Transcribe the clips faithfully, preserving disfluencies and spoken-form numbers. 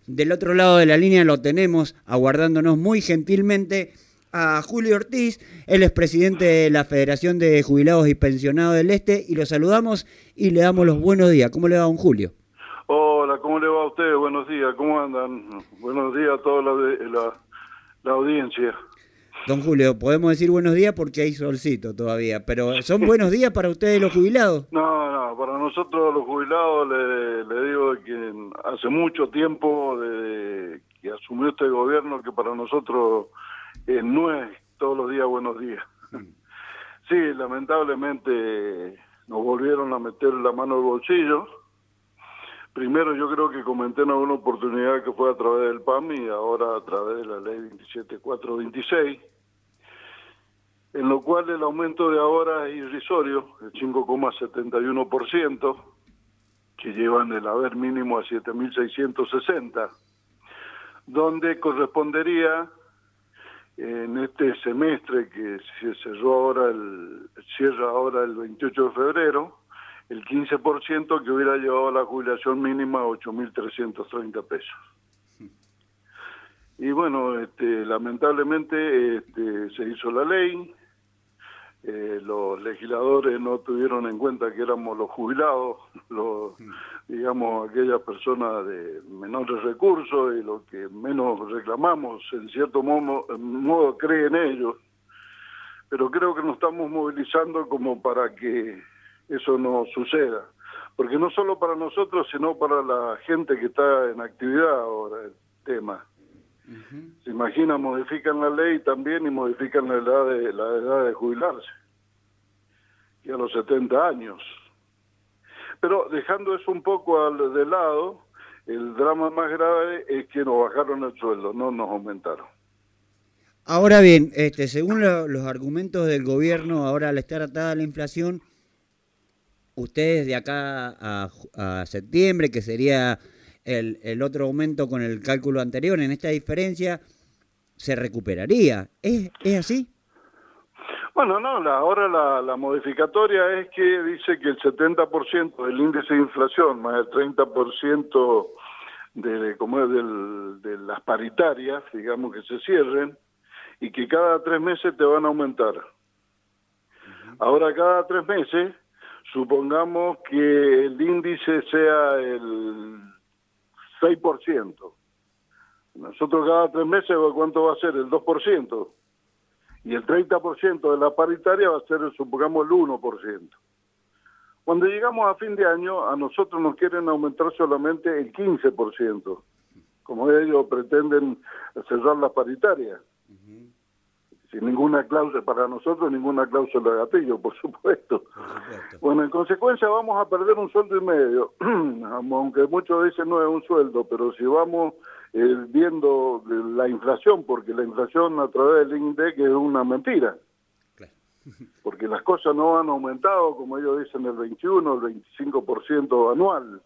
del otro lado de la línea lo tenemos, aguardándonos muy gentilmente, a Julio Ortiz. Él es presidente de la Federación de Jubilados y Pensionados del Este, y lo saludamos y le damos los buenos días. ¿Cómo le va, don Julio? Hola, ¿cómo le va a usted? Buenos días, ¿cómo andan? Buenos días a toda la, la, la audiencia. Don Julio, podemos decir buenos días porque hay solcito todavía, pero ¿son buenos días para ustedes los jubilados? No, no, para nosotros los jubilados le, le digo que hace mucho tiempo de que asumió este gobierno que para nosotros eh, no es todos los días buenos días. Sí, lamentablemente nos volvieron a meter la mano al bolsillo. Primero yo creo que comenté en alguna oportunidad que fue a través del P A M y ahora a través de la ley veintisiete cuatrocientos veintiséis, en lo cual el aumento de ahora es irrisorio, el cinco coma setenta y uno por ciento, que llevan el haber mínimo a siete mil seiscientos sesenta, donde correspondería en este semestre que se cerró ahora, el cierra ahora el veintiocho de febrero, el quince por ciento que hubiera llevado la jubilación mínima a ocho mil trescientos treinta pesos. Y bueno, este, lamentablemente este, se hizo la ley, eh, los legisladores no tuvieron en cuenta que éramos los jubilados, los, digamos, aquellas personas de menores recursos y los que menos reclamamos, en cierto modo, modo creen ellos, pero creo que nos estamos movilizando como para que eso no suceda, porque no solo para nosotros, sino para la gente que está en actividad ahora, el tema. Uh-huh. Se imagina, modifican la ley también y modifican la edad de, la edad de jubilarse, y a los setenta años. Pero dejando eso un poco al, de lado, el drama más grave es que nos bajaron el sueldo, no nos aumentaron. Ahora bien, este, según lo, los argumentos del gobierno, ahora al estar atada la inflación, ustedes de acá a, a septiembre, que sería el, el otro aumento con el cálculo anterior, en esta diferencia se recuperaría. ¿Es, es así? Bueno, no, la, ahora la, la modificatoria es que dice que el setenta por ciento del índice de inflación más el treinta por ciento de, como es del, de las paritarias, digamos, que se cierren, y que cada tres meses te van a aumentar. Uh-huh. Ahora cada tres meses, supongamos que el índice sea el seis por ciento. Nosotros cada tres meses, ¿cuánto va a ser? El dos por ciento. Y el treinta por ciento de la paritaria va a ser, supongamos, el uno por ciento. Cuando llegamos a fin de año, a nosotros nos quieren aumentar solamente el quince por ciento, como ellos pretenden cerrar la paritaria. Uh-huh. Sin ninguna cláusula, para nosotros ninguna cláusula de gatillo, por supuesto. por supuesto. Bueno, en consecuencia vamos a perder un sueldo y medio, aunque muchos dicen no es un sueldo, pero si vamos eh, viendo la inflación, porque la inflación a través del INDEC es una mentira, claro. Porque las cosas no han aumentado, como ellos dicen, el veintiuno, el veinticinco por ciento anual.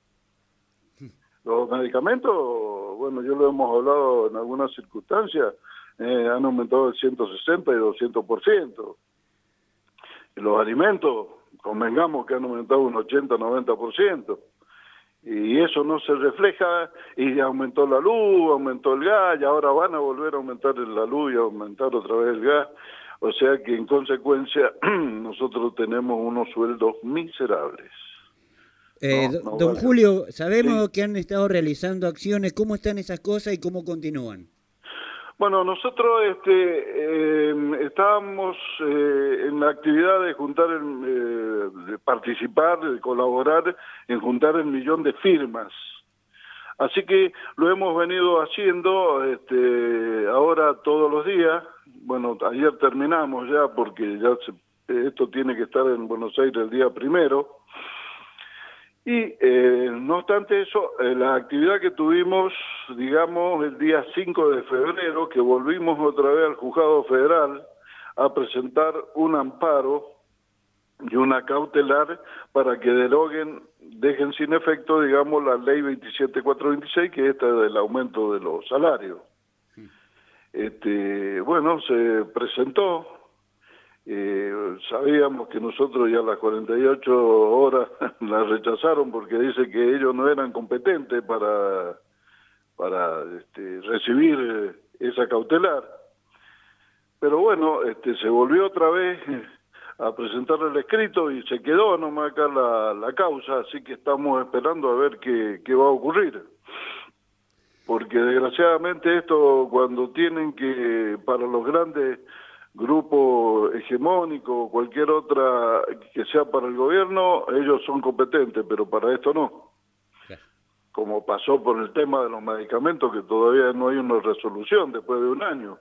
Los medicamentos, bueno, yo lo hemos hablado en algunas circunstancias, Eh, han aumentado el ciento sesenta y doscientos por ciento. Y los alimentos, convengamos que han aumentado un ochenta a noventa por ciento. Y eso no se refleja, y aumentó la luz, aumentó el gas, y ahora van a volver a aumentar la luz y a aumentar otra vez el gas. O sea que en consecuencia nosotros tenemos unos sueldos miserables. Eh, no, no don vale. Julio, sabemos sí. que han estado realizando acciones, ¿cómo están esas cosas y cómo continúan? Bueno, nosotros este, eh, estábamos eh, en la actividad de juntar, el, eh, de participar, de colaborar en juntar el millón de firmas. Así que lo hemos venido haciendo este, ahora todos los días. Bueno, ayer terminamos ya porque ya se, esto tiene que estar en Buenos Aires el día primero. Y eh, no obstante eso, eh, la actividad que tuvimos, digamos, el día cinco de febrero, que volvimos otra vez al Juzgado Federal a presentar un amparo y una cautelar para que deroguen, dejen sin efecto, digamos, la ley veintisiete cuatrocientos veintiséis, que es esta del aumento de los salarios. Sí. Este, bueno, se presentó. Eh, sabíamos que nosotros ya a las cuarenta y ocho horas la rechazaron porque dice que ellos no eran competentes para para este, recibir eh, esa cautelar. Pero bueno, este, se volvió otra vez a presentar el escrito y se quedó nomás acá la, la causa, así que estamos esperando a ver qué, qué va a ocurrir. Porque desgraciadamente esto, cuando tienen que, para los grandes grupos hegemónicos, cualquier otra que sea para el gobierno, ellos son competentes, pero para esto no. Como pasó por el tema de los medicamentos, que todavía no hay una resolución después de un año.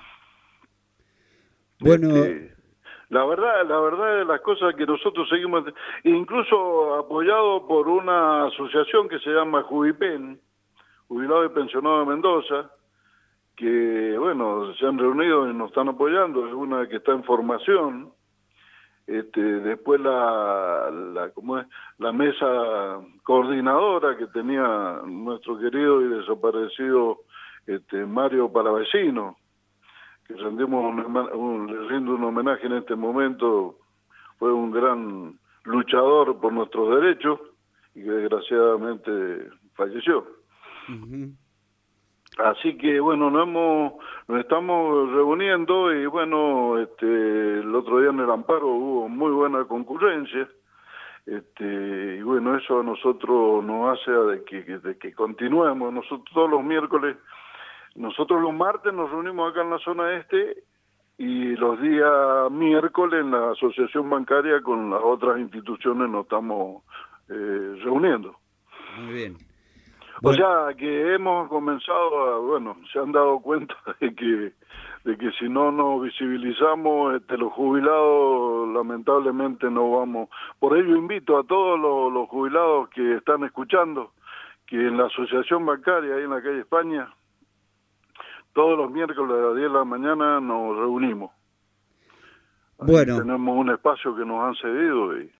Bueno, Este, la verdad, la verdad de las cosas que nosotros seguimos, incluso apoyado por una asociación que se llama Jubipen, Jubilado y Pensionado de Mendoza, que bueno, se han reunido y nos están apoyando, es una que está en formación. Este, después la, la, ¿cómo es? La mesa coordinadora que tenía nuestro querido y desaparecido este, Mario Palavecino, que rendimos un, un, le rindo un homenaje en este momento, fue un gran luchador por nuestros derechos y que desgraciadamente falleció. Uh-huh. Así que bueno, nos hemos, nos estamos reuniendo y bueno, este, el otro día en el amparo hubo muy buena concurrencia, este, y bueno, eso a nosotros nos hace de que, de que continuemos. Nosotros todos los miércoles, nosotros los martes nos reunimos acá en la zona este y los días miércoles en la asociación bancaria con las otras instituciones nos estamos eh, reuniendo. Muy bien. Bueno. O sea, que hemos comenzado a, bueno, se han dado cuenta de que de que si no nos visibilizamos, este, los jubilados lamentablemente no vamos. Por ello invito a todos los, los jubilados que están escuchando, que en la asociación bancaria, ahí en la calle España, todos los miércoles a las diez de la mañana nos reunimos. Ahí bueno. tenemos un espacio que nos han cedido y